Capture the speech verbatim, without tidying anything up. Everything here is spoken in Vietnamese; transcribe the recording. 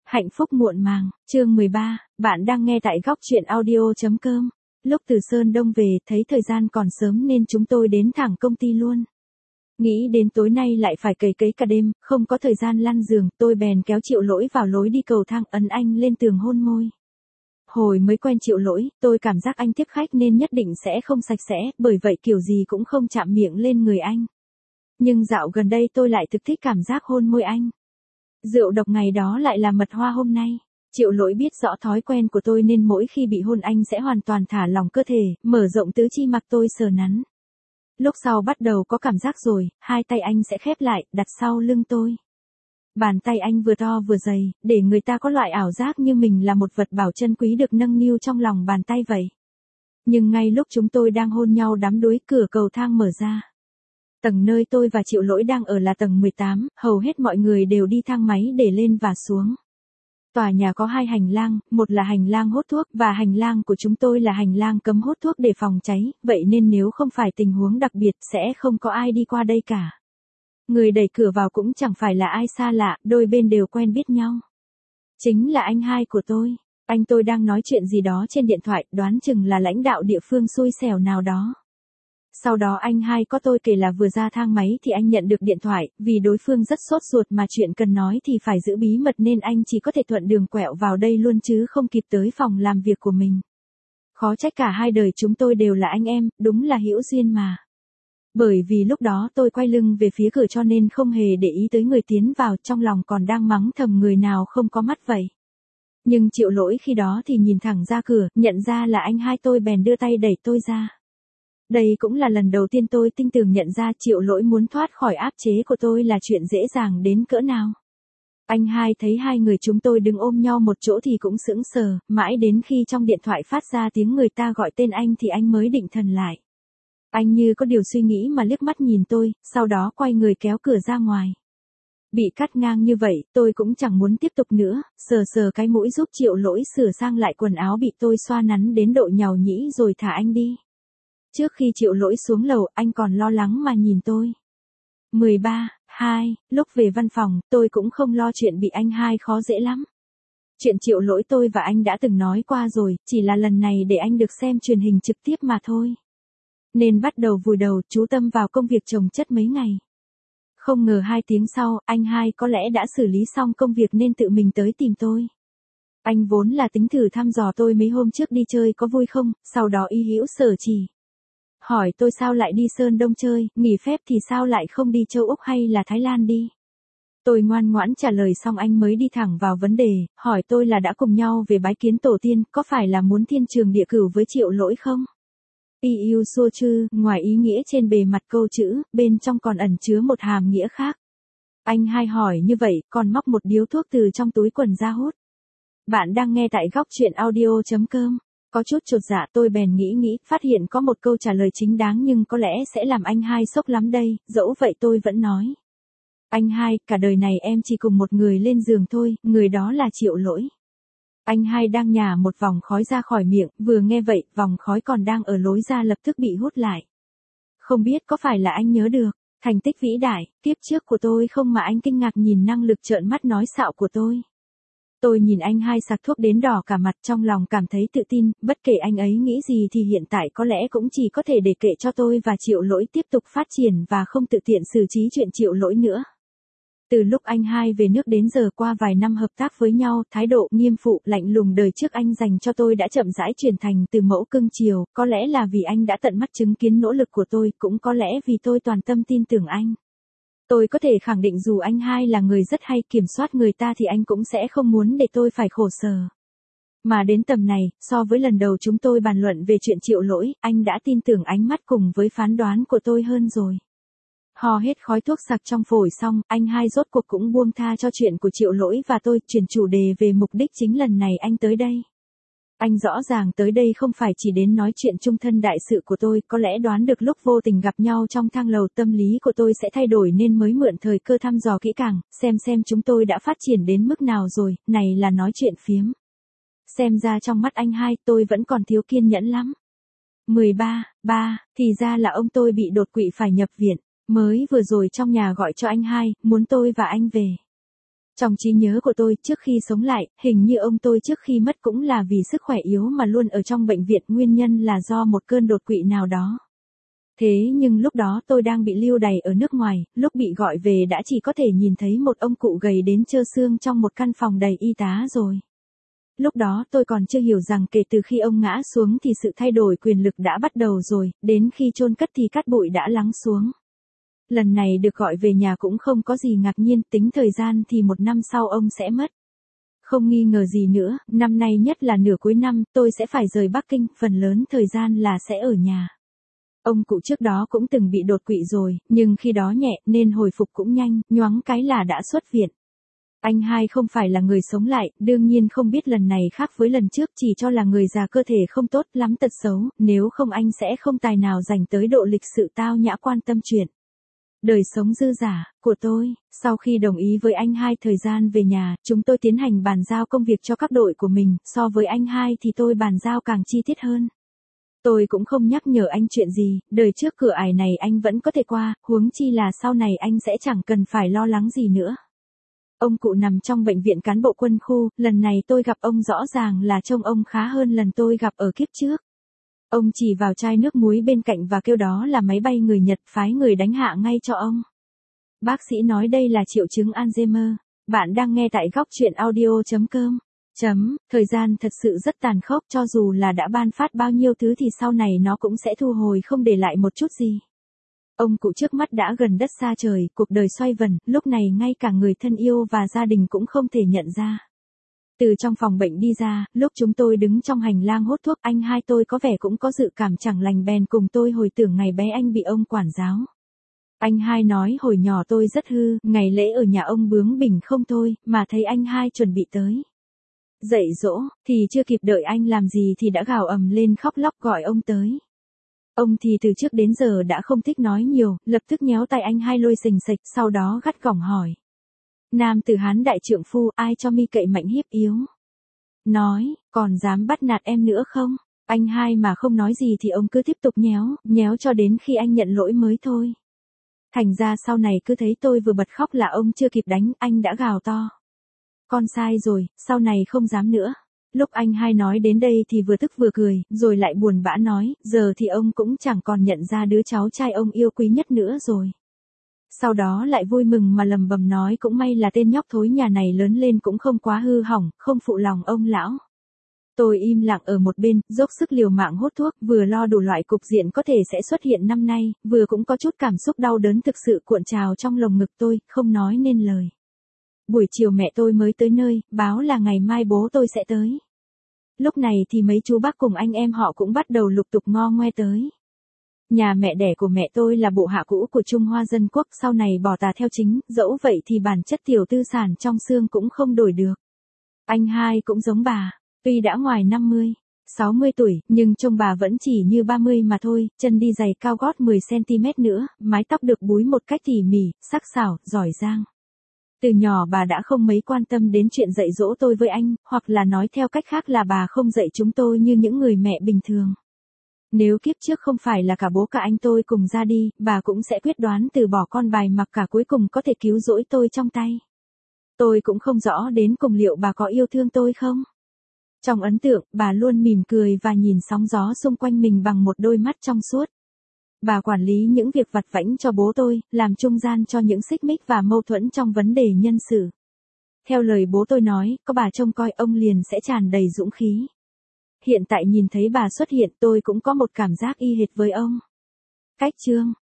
Hạnh phúc muộn màng, chương mười ba, bạn đang nghe tại góc truyện audio.com. Lúc từ Sơn Đông về, thấy thời gian còn sớm nên chúng tôi đến thẳng công ty luôn. Nghĩ đến tối nay lại phải cày cấy cả đêm, không có thời gian lăn giường, tôi bèn kéo Triệu Lỗi vào lối đi cầu thang, ấn anh lên tường hôn môi. Hồi mới quen Triệu Lỗi, tôi cảm giác anh tiếp khách nên nhất định sẽ không sạch sẽ, bởi vậy kiểu gì cũng không chạm miệng lên người anh. Nhưng dạo gần đây tôi lại thực thích cảm giác hôn môi anh. Rượu độc ngày đó lại là mật hoa hôm nay. Triệu Lỗi biết rõ thói quen của tôi nên mỗi khi bị hôn anh sẽ hoàn toàn thả lỏng cơ thể, mở rộng tứ chi mặc tôi sờ nắn. Lúc sau bắt đầu có cảm giác rồi, hai tay anh sẽ khép lại, đặt sau lưng tôi. Bàn tay anh vừa to vừa dày, để người ta có loại ảo giác như mình là một vật bảo chân quý được nâng niu trong lòng bàn tay vậy. Nhưng ngay lúc chúng tôi đang hôn nhau đắm đuối, cửa cầu thang mở ra. Tầng nơi tôi và Triệu Lỗi đang ở là tầng mười tám, hầu hết mọi người đều đi thang máy để lên và xuống. Tòa nhà có hai hành lang, một là hành lang hút thuốc và hành lang của chúng tôi là hành lang cấm hút thuốc để phòng cháy, vậy nên nếu không phải tình huống đặc biệt sẽ không có ai đi qua đây cả. Người đẩy cửa vào cũng chẳng phải là ai xa lạ, đôi bên đều quen biết nhau. Chính là anh hai của tôi. Anh tôi đang nói chuyện gì đó trên điện thoại, đoán chừng là lãnh đạo địa phương xui xẻo nào đó. Sau đó anh hai có tôi kể là vừa ra thang máy thì anh nhận được điện thoại, vì đối phương rất sốt ruột mà chuyện cần nói thì phải giữ bí mật nên anh chỉ có thể thuận đường quẹo vào đây luôn chứ không kịp tới phòng làm việc của mình. Khó trách cả hai đời chúng tôi đều là anh em, đúng là hữu duyên mà. Bởi vì lúc đó tôi quay lưng về phía cửa cho nên không hề để ý tới người tiến vào, trong lòng còn đang mắng thầm người nào không có mắt vậy. Nhưng Triệu Lỗi khi đó thì nhìn thẳng ra cửa, nhận ra là anh hai tôi bèn đưa tay đẩy tôi ra. Đây cũng là lần đầu tiên tôi tinh tường nhận ra Triệu Lỗi muốn thoát khỏi áp chế của tôi là chuyện dễ dàng đến cỡ nào. Anh hai thấy hai người chúng tôi đứng ôm nhau một chỗ thì cũng sững sờ, mãi đến khi trong điện thoại phát ra tiếng người ta gọi tên anh thì anh mới định thần lại. Anh như có điều suy nghĩ mà liếc mắt nhìn tôi, sau đó quay người kéo cửa ra ngoài. Bị cắt ngang như vậy, tôi cũng chẳng muốn tiếp tục nữa, sờ sờ cái mũi giúp Triệu Lỗi sửa sang lại quần áo bị tôi xoa nắn đến độ nhàu nhĩ rồi thả anh đi. Trước khi Triệu Lỗi xuống lầu, anh còn lo lắng mà nhìn tôi. mười ba, hai, lúc về văn phòng, tôi cũng không lo chuyện bị anh hai khó dễ lắm. Chuyện Triệu Lỗi tôi và anh đã từng nói qua rồi, chỉ là lần này để anh được xem truyền hình trực tiếp mà thôi. Nên bắt đầu vùi đầu, chú tâm vào công việc chồng chất mấy ngày. Không ngờ hai tiếng sau, anh hai có lẽ đã xử lý xong công việc nên tự mình tới tìm tôi. Anh vốn là tính thử thăm dò tôi mấy hôm trước đi chơi có vui không, sau đó y hữu sở chỉ. Hỏi tôi sao lại đi Sơn Đông chơi, nghỉ phép thì sao lại không đi châu Úc hay là Thái Lan đi. Tôi ngoan ngoãn trả lời xong anh mới đi thẳng vào vấn đề, hỏi tôi là đã cùng nhau về bái kiến tổ tiên, có phải là muốn thiên trường địa cửu với Triệu Lỗi không? Y yêu xua chư, ngoài ý nghĩa trên bề mặt câu chữ, bên trong còn ẩn chứa một hàm nghĩa khác. Anh hai hỏi như vậy, còn móc một điếu thuốc từ trong túi quần ra hút. Bạn đang nghe tại góc truyện audio.com. Có chút chột dạ tôi bèn nghĩ nghĩ, phát hiện có một câu trả lời chính đáng nhưng có lẽ sẽ làm anh hai sốc lắm đây, dẫu vậy tôi vẫn nói. Anh hai, cả đời này em chỉ cùng một người lên giường thôi, người đó là Triệu Lỗi. Anh hai đang nhả một vòng khói ra khỏi miệng, vừa nghe vậy, vòng khói còn đang ở lối ra lập tức bị hút lại. Không biết có phải là anh nhớ được, thành tích vĩ đại, tiếp trước của tôi không mà anh kinh ngạc nhìn năng lực trợn mắt nói xạo của tôi. Tôi nhìn anh hai sặc thuốc đến đỏ cả mặt, trong lòng cảm thấy tự tin, bất kể anh ấy nghĩ gì thì hiện tại có lẽ cũng chỉ có thể để kệ cho tôi và Triệu Lỗi tiếp tục phát triển và không tự tiện xử trí chuyện Triệu Lỗi nữa. Từ lúc anh hai về nước đến giờ qua vài năm hợp tác với nhau, thái độ nghiêm phụ, lạnh lùng đời trước anh dành cho tôi đã chậm rãi chuyển thành từ mẫu cưng chiều, có lẽ là vì anh đã tận mắt chứng kiến nỗ lực của tôi, cũng có lẽ vì tôi toàn tâm tin tưởng anh. Tôi có thể khẳng định dù anh hai là người rất hay kiểm soát người ta thì anh cũng sẽ không muốn để tôi phải khổ sở. Mà đến tầm này, so với lần đầu chúng tôi bàn luận về chuyện Triệu Lỗi, anh đã tin tưởng ánh mắt cùng với phán đoán của tôi hơn rồi. Hò hết khói thuốc sặc trong phổi xong, anh hai rốt cuộc cũng buông tha cho chuyện của Triệu Lỗi và tôi, chuyển chủ đề về mục đích chính lần này anh tới đây. Anh rõ ràng tới đây không phải chỉ đến nói chuyện chung thân đại sự của tôi, có lẽ đoán được lúc vô tình gặp nhau trong thang lầu tâm lý của tôi sẽ thay đổi nên mới mượn thời cơ thăm dò kỹ càng, xem xem chúng tôi đã phát triển đến mức nào rồi, này là nói chuyện phiếm. Xem ra trong mắt anh hai tôi vẫn còn thiếu kiên nhẫn lắm. mười ba, ba, thì ra là ông tôi bị đột quỵ phải nhập viện. Mới vừa rồi trong nhà gọi cho anh hai, muốn tôi và anh về. Trong trí nhớ của tôi, trước khi sống lại, hình như ông tôi trước khi mất cũng là vì sức khỏe yếu mà luôn ở trong bệnh viện, nguyên nhân là do một cơn đột quỵ nào đó. Thế nhưng lúc đó tôi đang bị lưu đày ở nước ngoài, lúc bị gọi về đã chỉ có thể nhìn thấy một ông cụ gầy đến trơ xương trong một căn phòng đầy y tá rồi. Lúc đó tôi còn chưa hiểu rằng kể từ khi ông ngã xuống thì sự thay đổi quyền lực đã bắt đầu rồi, đến khi chôn cất thì cát bụi đã lắng xuống. Lần này được gọi về nhà cũng không có gì ngạc nhiên, tính thời gian thì một năm sau ông sẽ mất. Không nghi ngờ gì nữa, năm nay nhất là nửa cuối năm, tôi sẽ phải rời Bắc Kinh, phần lớn thời gian là sẽ ở nhà. Ông cụ trước đó cũng từng bị đột quỵ rồi, nhưng khi đó nhẹ nên hồi phục cũng nhanh, nhoáng cái là đã xuất viện. Anh hai không phải là người sống lại, đương nhiên không biết lần này khác với lần trước, chỉ cho là người già cơ thể không tốt lắm, tật xấu, nếu không anh sẽ không tài nào dành tới độ lịch sự tao nhã quan tâm chuyện đời sống dư dả của tôi. Sau khi đồng ý với anh hai thời gian về nhà, chúng tôi tiến hành bàn giao công việc cho các đội của mình, so với anh hai thì tôi bàn giao càng chi tiết hơn. Tôi cũng không nhắc nhở anh chuyện gì, đời trước cửa ải này anh vẫn có thể qua, huống chi là sau này anh sẽ chẳng cần phải lo lắng gì nữa. Ông cụ nằm trong bệnh viện cán bộ quân khu, lần này tôi gặp ông rõ ràng là trông ông khá hơn lần tôi gặp ở kiếp trước. Ông chỉ vào chai nước muối bên cạnh và kêu đó là máy bay người Nhật phái người đánh hạ ngay cho ông. Bác sĩ nói đây là triệu chứng Alzheimer. Bạn đang nghe tại góc chuyện audio chấm com. Chấm, thời gian thật sự rất tàn khốc, cho dù là đã ban phát bao nhiêu thứ thì sau này nó cũng sẽ thu hồi không để lại một chút gì. Ông cụ trước mắt đã gần đất xa trời, cuộc đời xoay vần, lúc này ngay cả người thân yêu và gia đình cũng không thể nhận ra. Từ trong phòng bệnh đi ra, lúc chúng tôi đứng trong hành lang hốt thuốc, anh hai tôi có vẻ cũng có dự cảm chẳng lành, bèn cùng tôi hồi tưởng ngày bé anh bị ông quản giáo. Anh hai nói hồi nhỏ tôi rất hư, ngày lễ ở nhà ông bướng bỉnh không thôi, mà thấy anh hai chuẩn bị tới dạy dỗ, thì chưa kịp đợi anh làm gì thì đã gào ầm lên khóc lóc gọi ông tới. Ông thì từ trước đến giờ đã không thích nói nhiều, lập tức nhéo tay anh hai lôi xình xịch, sau đó gắt gỏng hỏi. Nam tử Hán đại trượng phu, ai cho mi cậy mạnh hiếp yếu? Nói, còn dám bắt nạt em nữa không? Anh hai mà không nói gì thì ông cứ tiếp tục nhéo, nhéo cho đến khi anh nhận lỗi mới thôi. Thành ra sau này cứ thấy tôi vừa bật khóc là ông chưa kịp đánh, anh đã gào to. Con sai rồi, sau này không dám nữa. Lúc anh hai nói đến đây thì vừa tức vừa cười, rồi lại buồn bã nói, giờ thì ông cũng chẳng còn nhận ra đứa cháu trai ông yêu quý nhất nữa rồi. Sau đó lại vui mừng mà lầm bầm nói cũng may là tên nhóc thối nhà này lớn lên cũng không quá hư hỏng, không phụ lòng ông lão. Tôi im lặng ở một bên, dốc sức liều mạng hút thuốc, vừa lo đủ loại cục diện có thể sẽ xuất hiện năm nay, vừa cũng có chút cảm xúc đau đớn thực sự cuộn trào trong lồng ngực tôi, không nói nên lời. Buổi chiều mẹ tôi mới tới nơi, báo là ngày mai bố tôi sẽ tới. Lúc này thì mấy chú bác cùng anh em họ cũng bắt đầu lục tục ngo ngoe tới. Nhà mẹ đẻ của mẹ tôi là bộ hạ cũ của Trung Hoa Dân Quốc, sau này bỏ tà theo chính, dẫu vậy thì bản chất tiểu tư sản trong xương cũng không đổi được. Anh hai cũng giống bà, tuy đã ngoài năm mươi, sáu mươi tuổi, nhưng trông bà vẫn chỉ như ba mươi mà thôi, chân đi giày cao gót mười xăng ti mét nữa, mái tóc được búi một cách tỉ mỉ, sắc sảo, giỏi giang. Từ nhỏ bà đã không mấy quan tâm đến chuyện dạy dỗ tôi với anh, hoặc là nói theo cách khác là bà không dạy chúng tôi như những người mẹ bình thường. Nếu kiếp trước không phải là cả bố cả anh tôi cùng ra đi, bà cũng sẽ quyết đoán từ bỏ con bài mặc cả cuối cùng có thể cứu rỗi tôi trong tay. Tôi cũng không rõ đến cùng liệu bà có yêu thương tôi không? Trong ấn tượng, bà luôn mỉm cười và nhìn sóng gió xung quanh mình bằng một đôi mắt trong suốt. Bà quản lý những việc vặt vãnh cho bố tôi, làm trung gian cho những xích mích và mâu thuẫn trong vấn đề nhân sự. Theo lời bố tôi nói, có bà trông coi ông liền sẽ tràn đầy dũng khí. Hiện tại nhìn thấy bà xuất hiện tôi cũng có một cảm giác y hệt với ông. Cách chương